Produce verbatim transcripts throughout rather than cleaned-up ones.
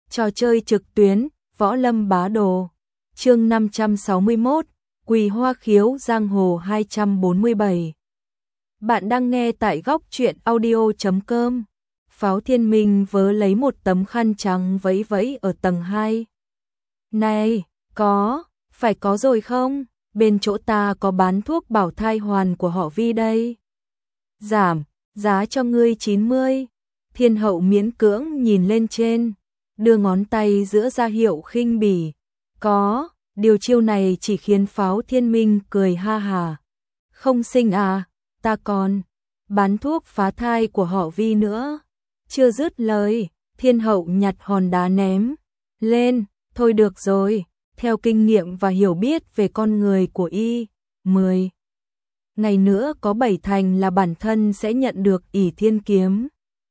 Trò chơi trực tuyến, Võ Lâm Bá Đồ. Chương năm trăm sáu mươi mốt, Quỳ Hoa Khiếu Giang Hồ hai trăm bốn mươi bảy. Bạn đang nghe tại góc truyện audio chấm com. Pháo Thiên Minh vớ lấy một tấm khăn trắng vẫy vẫy ở tầng hai. Này, có, phải có rồi không? Bên chỗ ta có bán thuốc bảo thai hoàn của họ Vi đây. Giảm, giá cho ngươi chín mươi. Thiên hậu miễn cưỡng nhìn lên trên, đưa ngón tay giữa ra hiệu khinh bỉ. Có, điều chiêu này chỉ khiến Pháo Thiên Minh cười ha hà. Không sinh à, ta còn bán thuốc phá thai của họ Vi nữa. Chưa dứt lời, thiên hậu nhặt hòn đá ném lên. Thôi được rồi, theo kinh nghiệm và hiểu biết về con người của y, mười ngày nữa có bảy thành là bản thân sẽ nhận được ỷ thiên kiếm.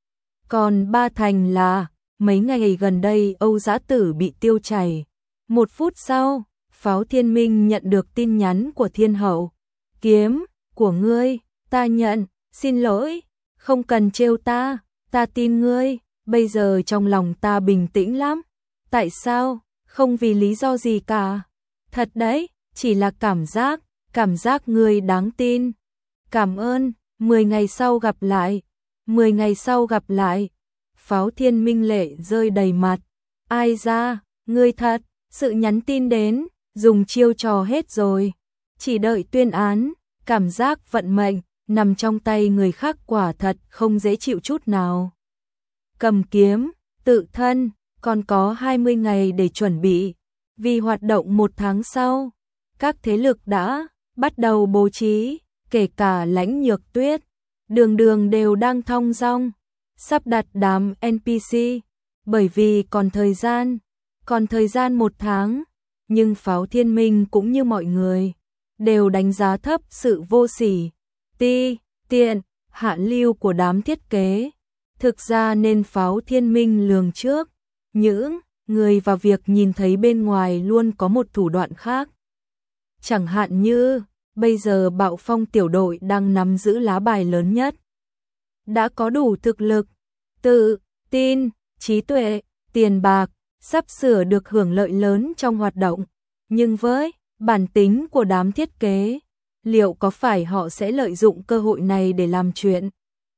Còn ba thành là mấy ngày gần đây Âu Dã Tử bị tiêu chảy. Một phút sau, Pháo Thiên Minh nhận được tin nhắn của thiên hậu. Kiếm của ngươi, ta nhận, xin lỗi, không cần trêu ta, ta tin ngươi, bây giờ trong lòng ta bình tĩnh lắm. Tại sao? Không vì lý do gì cả. Thật đấy, chỉ là cảm giác, cảm giác ngươi đáng tin. Cảm ơn, mười ngày sau gặp lại, mười ngày sau gặp lại. Pháo Thiên Minh lệ rơi đầy mặt. Ai ra, ngươi thật, sự nhắn tin đến, dùng chiêu trò hết rồi. Chỉ đợi tuyên án, cảm giác vận mệnh, nằm trong tay người khác quả thật không dễ chịu chút nào. Cầm kiếm, tự thân, còn có hai mươi ngày để chuẩn bị. Vì hoạt động một tháng sau, các thế lực đã bắt đầu bố trí, kể cả Lãnh Nhược Tuyết, đường đường đều đang thong dong sắp đặt đám en pê xê, bởi vì còn thời gian, còn thời gian một tháng, nhưng Pháo Thiên Minh cũng như mọi người, đều đánh giá thấp sự vô sỉ, ti, tiện, hạ lưu của đám thiết kế. Thực ra nên Pháo Thiên Minh lường trước, những người vào việc nhìn thấy bên ngoài luôn có một thủ đoạn khác. Chẳng hạn như, bây giờ Bạo Phong tiểu đội đang nắm giữ lá bài lớn nhất. Đã có đủ thực lực, tự tin, trí tuệ, tiền bạc, sắp sửa được hưởng lợi lớn trong hoạt động. Nhưng với bản tính của đám thiết kế, liệu có phải họ sẽ lợi dụng cơ hội này để làm chuyện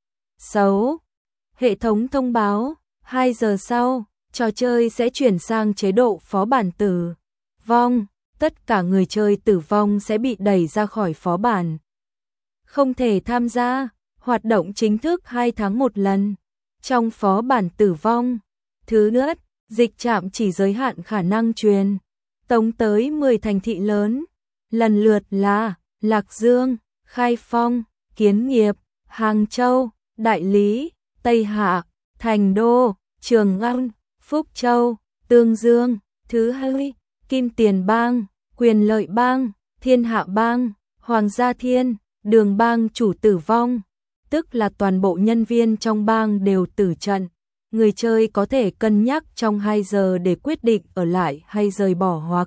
xấu? Hệ thống thông báo, hai giờ sau, trò chơi sẽ chuyển sang chế độ phó bản tử vong. Tất cả người chơi tử vong sẽ bị đẩy ra khỏi phó bản, không thể tham gia hoạt động chính thức hai tháng một lần. Trong phó bản tử vong, thứ nhất, dịch trạm chỉ giới hạn khả năng truyền tống tới mười thành thị lớn, lần lượt là Lạc Dương, Khai Phong, Kiến Nghiệp, Hàng Châu, Đại Lý, Tây Hạ, Thành Đô, Trường An, Phúc Châu, Tương Dương. Thứ hai, Kim Tiền Bang, Quyền Lợi Bang, Thiên Hạ Bang, Hoàng Gia Thiên, Đường Bang chủ tử vong, tức là toàn bộ nhân viên trong bang đều tử trận. Người chơi có thể cân nhắc trong hai giờ để quyết định ở lại hay rời bỏ hoặc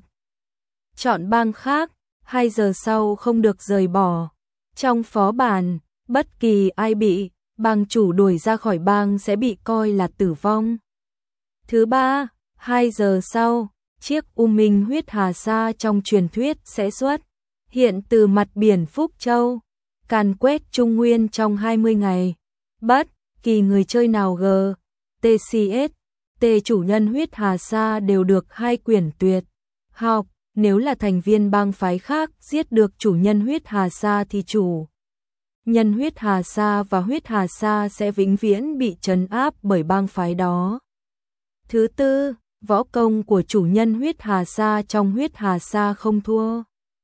chọn bang khác. hai giờ sau không được rời bỏ. Trong phó bản, bất kỳ ai bị bang chủ đuổi ra khỏi bang sẽ bị coi là tử vong. Thứ ba, hai giờ sau, chiếc U Minh huyết hà sa trong truyền thuyết sẽ xuất hiện từ mặt biển Phúc Châu, càn quét Trung Nguyên trong hai mươi ngày. Bất kỳ người chơi nào G, tê xê ét, T chủ nhân huyết hà sa đều được hai quyển tuyệt học. Nếu là thành viên bang phái khác giết được chủ nhân huyết hà sa thì chủ nhân huyết hà sa và huyết hà sa sẽ vĩnh viễn bị trấn áp bởi bang phái đó. Thứ tư, võ công của chủ nhân huyết hà sa trong huyết hà sa không thua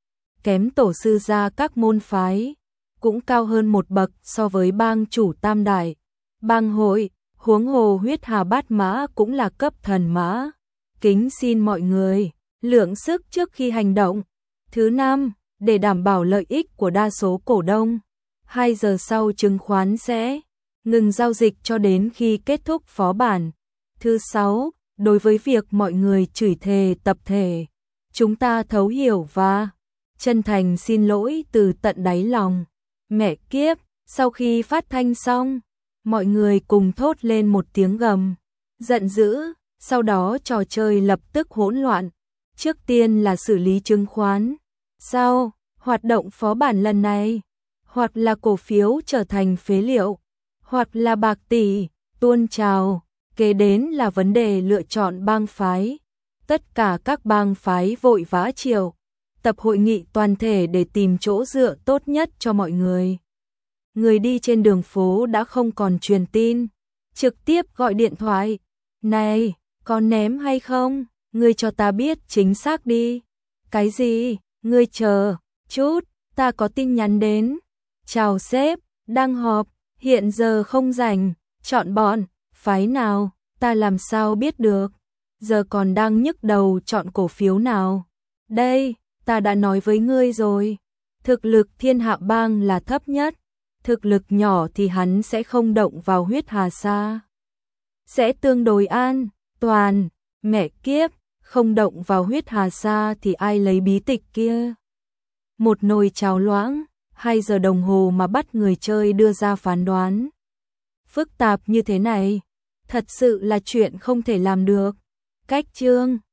kém tổ sư gia các môn phái, cũng cao hơn một bậc so với bang chủ tam đại bang hội. Huống hồ huyết hà bát mã cũng là cấp thần mã. Kính xin mọi người lượng sức trước khi hành động. Thứ năm, để đảm bảo lợi ích của đa số cổ đông, hai giờ sau chứng khoán sẽ ngừng giao dịch cho đến khi kết thúc phó bản. Thứ sáu, đối với việc mọi người chửi thề tập thể, chúng ta thấu hiểu và chân thành xin lỗi từ tận đáy lòng. Mẹ kiếp, sau khi phát thanh xong, mọi người cùng thốt lên một tiếng gầm giận dữ, Sau đó trò chơi lập tức hỗn loạn. Trước tiên là xử lý chứng khoán. Sau, hoạt động phó bản lần này, hoặc là cổ phiếu trở thành phế liệu, hoặc là bạc tỷ tuôn trào, kế đến là vấn đề lựa chọn bang phái. Tất cả các bang phái vội vã triệu tập hội nghị toàn thể để tìm chỗ dựa tốt nhất cho mọi người. Người đi trên đường phố đã không còn truyền tin, trực tiếp gọi điện thoại. Này, có ném hay không? Ngươi cho ta biết chính xác đi. Cái gì? Ngươi chờ chút, ta có tin nhắn đến. Chào sếp, đang họp, hiện giờ không rảnh, chọn bọn, phái nào, ta làm sao biết được. Giờ còn đang nhức đầu chọn cổ phiếu nào. Đây, ta đã nói với ngươi rồi. Thực lực thiên hạ bang là thấp nhất. Thực lực nhỏ thì hắn sẽ không động vào huyết hà sa. Sẽ tương đối an, toàn, mẹ kiếp, không động vào huyết hà sa thì ai lấy bí tịch kia. Một nồi cháo loãng, hai giờ đồng hồ mà bắt người chơi đưa ra phán đoán. Phức tạp như thế này, thật sự là chuyện không thể làm được. Cách chương